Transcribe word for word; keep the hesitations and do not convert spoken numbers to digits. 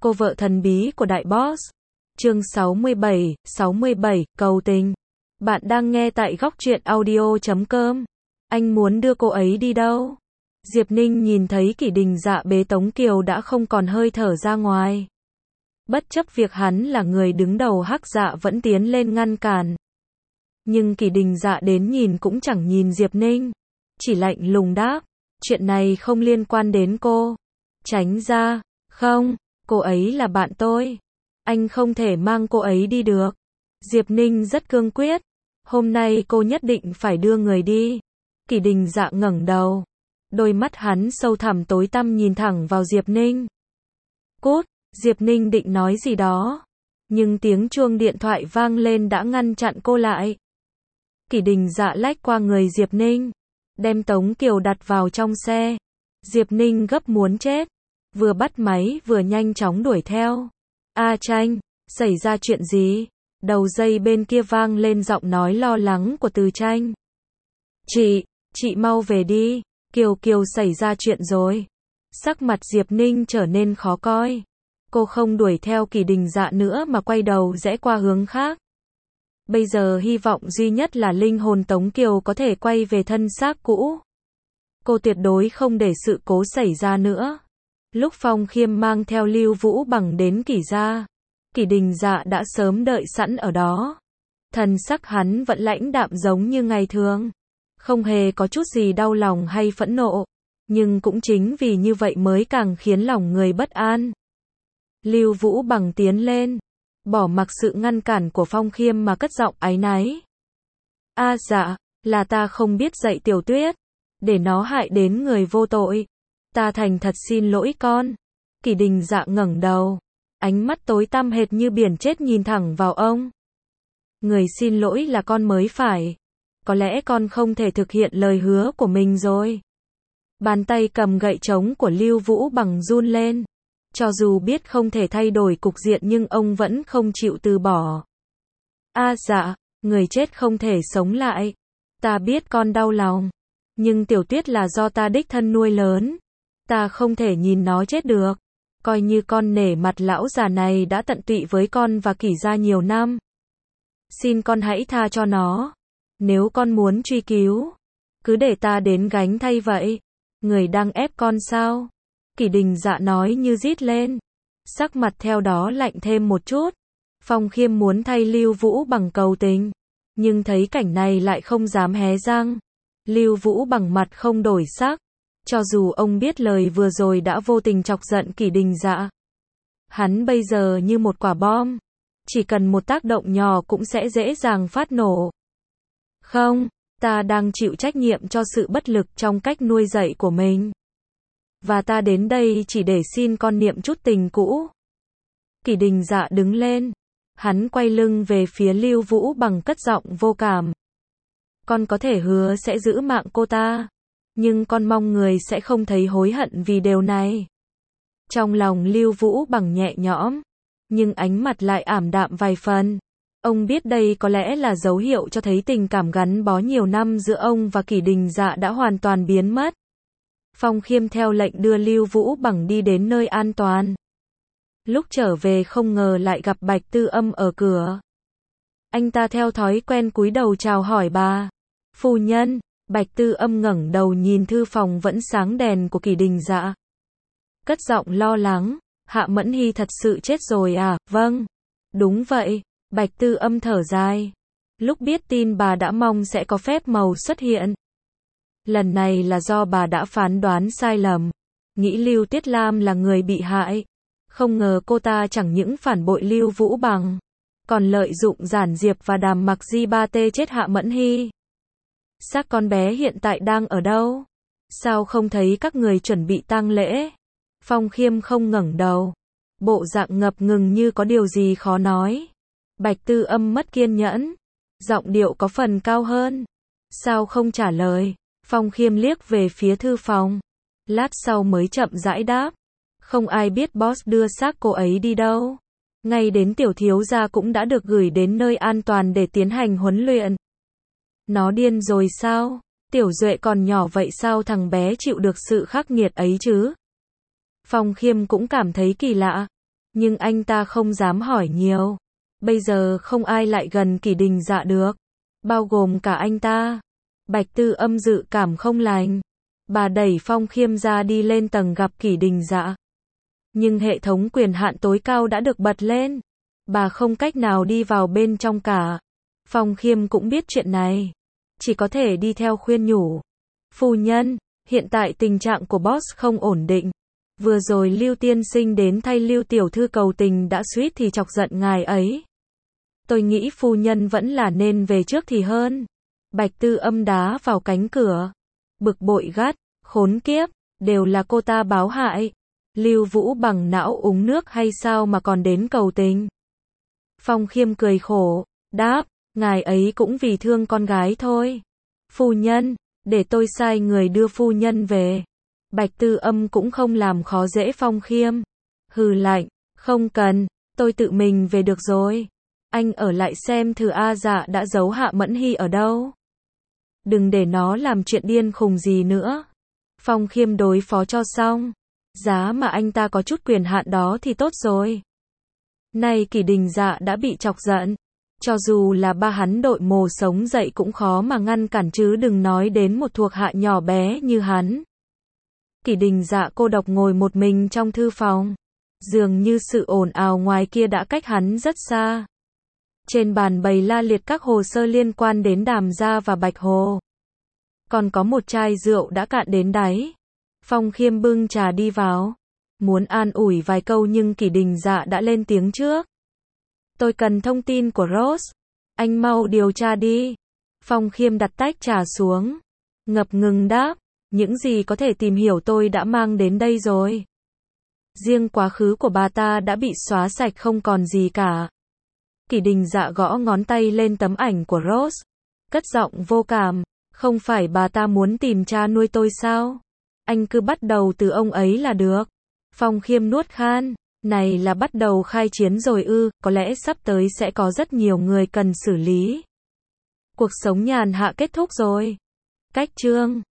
Cô vợ thần bí của đại boss. Chương sáu mươi bảy, sáu mươi bảy, cầu tình. Bạn đang nghe tại góc truyện audio chấm com. Anh muốn đưa cô ấy đi đâu? Diệp Ninh nhìn thấy Kỷ Đình Dạ bế Tống Kiều đã không còn hơi thở ra ngoài. Bất chấp việc hắn là người đứng đầu Hắc Dạ vẫn tiến lên ngăn cản. Nhưng Kỷ Đình Dạ đến nhìn cũng chẳng nhìn Diệp Ninh. Chỉ lạnh lùng đáp, chuyện này không liên quan đến cô. Tránh ra, không, cô ấy là bạn tôi. Anh không thể mang cô ấy đi được. Diệp Ninh rất cương quyết. Hôm nay cô nhất định phải đưa người đi. Kỷ Đình Dạ ngẩng đầu. Đôi mắt hắn sâu thẳm tối tăm nhìn thẳng vào Diệp Ninh. Cút, Diệp Ninh định nói gì đó. Nhưng tiếng chuông điện thoại vang lên đã ngăn chặn cô lại. Kỷ Đình Dạ lách qua người Diệp Ninh. Đem Tống Kiều đặt vào trong xe. Diệp Ninh gấp muốn chết. Vừa bắt máy vừa nhanh chóng đuổi theo. A Tranh, xảy ra chuyện gì? Đầu dây bên kia vang lên giọng nói lo lắng của Từ Tranh. Chị, chị mau về đi. Kiều Kiều xảy ra chuyện rồi. Sắc mặt Diệp Ninh trở nên khó coi. Cô không đuổi theo Kỷ Đình Dạ nữa mà quay đầu rẽ qua hướng khác. Bây giờ hy vọng duy nhất là linh hồn Tống Kiều có thể quay về thân xác cũ. Cô tuyệt đối không để sự cố xảy ra nữa. Lúc Phong Khiêm mang theo Lưu Vũ Bằng đến Kỷ gia, Kỷ Đình Dạ đã sớm đợi sẵn ở đó. Thần sắc hắn vẫn lãnh đạm giống như ngày thường. Không hề có chút gì đau lòng hay phẫn nộ. Nhưng cũng chính vì như vậy mới càng khiến lòng người bất an. Lưu Vũ Bằng tiến lên. Bỏ mặc sự ngăn cản của Phong Khiêm mà cất giọng áy náy. A à, dạ, là ta không biết dạy Tiểu Tuyết. Để nó hại đến người vô tội. Ta thành thật xin lỗi con. Kỷ Đình Dạ ngẩng đầu. Ánh mắt tối tăm hệt như biển chết nhìn thẳng vào ông. Người xin lỗi là con mới phải. Có lẽ con không thể thực hiện lời hứa của mình rồi. Bàn tay cầm gậy trống của Lưu Vũ Bằng run lên. Cho dù biết không thể thay đổi cục diện nhưng ông vẫn không chịu từ bỏ. A à, dạ, người chết không thể sống lại. Ta biết con đau lòng. Nhưng Tiểu Tuyết là do ta đích thân nuôi lớn. Ta không thể nhìn nó chết được. Coi như con nể mặt lão già này đã tận tụy với con và Kỷ gia nhiều năm. Xin con hãy tha cho nó. Nếu con muốn truy cứu, cứ để ta đến gánh thay vậy. Người đang ép con sao? Kỷ Đình Dạ nói như rít lên. Sắc mặt theo đó lạnh thêm một chút. Phong Khiêm muốn thay Lưu Vũ Bằng cầu tình. Nhưng thấy cảnh này lại không dám hé răng. Lưu Vũ Bằng mặt không đổi sắc. Cho dù ông biết lời vừa rồi đã vô tình chọc giận Kỷ Đình Dạ. Hắn bây giờ như một quả bom. Chỉ cần một tác động nhỏ cũng sẽ dễ dàng phát nổ. Không, ta đang chịu trách nhiệm cho sự bất lực trong cách nuôi dạy của mình. Và ta đến đây chỉ để xin con niệm chút tình cũ. Kỷ Đình Dạ đứng lên. Hắn quay lưng về phía Lưu Vũ Bằng cất giọng vô cảm. Con có thể hứa sẽ giữ mạng cô ta. Nhưng con mong người sẽ không thấy hối hận vì điều này. Trong lòng Lưu Vũ Bằng nhẹ nhõm. Nhưng ánh mặt lại ảm đạm vài phần. Ông biết đây có lẽ là dấu hiệu cho thấy tình cảm gắn bó nhiều năm giữa ông và Kỷ Đình Dạ đã hoàn toàn biến mất. Phong Khiêm theo lệnh đưa Lưu Vũ Bằng đi đến nơi an toàn. Lúc trở về không ngờ lại gặp Bạch Tư Âm ở cửa. Anh ta theo thói quen cúi đầu chào hỏi bà. Phu nhân. Bạch Tư Âm ngẩng đầu nhìn thư phòng vẫn sáng đèn của Kỷ Đình Dạ. Cất giọng lo lắng. Hạ Mẫn Hy thật sự chết rồi à? Vâng. Đúng vậy. Bạch Tư Âm thở dài. Lúc biết tin bà đã mong sẽ có phép màu xuất hiện. Lần này là do bà đã phán đoán sai lầm. Nghĩ Lưu Tiết Lam là người bị hại. Không ngờ cô ta chẳng những phản bội Lưu Vũ Bằng. Còn lợi dụng Giản Diệp và Đàm Mặc Di ba tê chết Hạ Mẫn Hy. Xác con bé hiện tại đang ở đâu? Sao không thấy các người chuẩn bị tang lễ? Phong Khiêm không ngẩng đầu. Bộ dạng ngập ngừng như có điều gì khó nói. Bạch Tư Âm mất kiên nhẫn. Giọng điệu có phần cao hơn. Sao không trả lời? Phong Khiêm liếc về phía thư phòng. Lát sau mới chậm rãi đáp. Không ai biết boss đưa xác cô ấy đi đâu. Ngay đến tiểu thiếu gia cũng đã được gửi đến nơi an toàn để tiến hành huấn luyện. Nó điên rồi sao? Tiểu Duệ còn nhỏ vậy sao thằng bé chịu được sự khắc nghiệt ấy chứ? Phong Khiêm cũng cảm thấy kỳ lạ. Nhưng anh ta không dám hỏi nhiều. Bây giờ không ai lại gần Kỷ Đình Dạ được. Bao gồm cả anh ta. Bạch Tư Âm dự cảm không lành. Bà đẩy Phong Khiêm ra đi lên tầng gặp Kỷ Đình Dạ. Nhưng hệ thống quyền hạn tối cao đã được bật lên. Bà không cách nào đi vào bên trong cả. Phong Khiêm cũng biết chuyện này. Chỉ có thể đi theo khuyên nhủ. Phu nhân, hiện tại tình trạng của boss không ổn định. Vừa rồi Lưu tiên sinh đến thay Lưu tiểu thư cầu tình đã suýt thì chọc giận ngài ấy. Tôi nghĩ phu nhân vẫn là nên về trước thì hơn. Bạch Tư Âm đá vào cánh cửa. Bực bội gắt, khốn kiếp, đều là cô ta báo hại. Lưu Vũ bằng não uống nước hay sao mà còn đến cầu tình. Phong Khiêm cười khổ, đáp, ngài ấy cũng vì thương con gái thôi. Phu nhân, để tôi sai người đưa phu nhân về. Bạch Tư Âm cũng không làm khó dễ Phong Khiêm. Hừ lạnh, không cần, tôi tự mình về được rồi. Anh ở lại xem thử A Dạ đã giấu Hạ Mẫn Hy ở đâu. Đừng để nó làm chuyện điên khùng gì nữa. Phong Khiêm đối phó cho xong. Giá mà anh ta có chút quyền hạn đó thì tốt rồi. Nay Kỷ Đình Dạ đã bị chọc giận. Cho dù là ba hắn đội mồ sống dậy cũng khó mà ngăn cản chứ đừng nói đến một thuộc hạ nhỏ bé như hắn. Kỷ Đình Dạ cô độc ngồi một mình trong thư phòng. Dường như sự ồn ào ngoài kia đã cách hắn rất xa. Trên bàn bày la liệt các hồ sơ liên quan đến Đàm gia và Bạch Hồ. Còn có một chai rượu đã cạn đến đáy. Phong Khiêm bưng trà đi vào. Muốn an ủi vài câu nhưng Kỷ Đình Dạ đã lên tiếng trước. Tôi cần thông tin của Rose. Anh mau điều tra đi. Phong Khiêm đặt tách trà xuống. Ngập ngừng đáp. Những gì có thể tìm hiểu tôi đã mang đến đây rồi. Riêng quá khứ của bà ta đã bị xóa sạch không còn gì cả. Kỷ Đình Dạ gõ ngón tay lên tấm ảnh của Rose. Cất giọng vô cảm. Không phải bà ta muốn tìm cha nuôi tôi sao? Anh cứ bắt đầu từ ông ấy là được. Phong Khiêm nuốt khan. Này là bắt đầu khai chiến rồi ư, có lẽ sắp tới sẽ có rất nhiều người cần xử lý. Cuộc sống nhàn hạ kết thúc rồi. Cách chương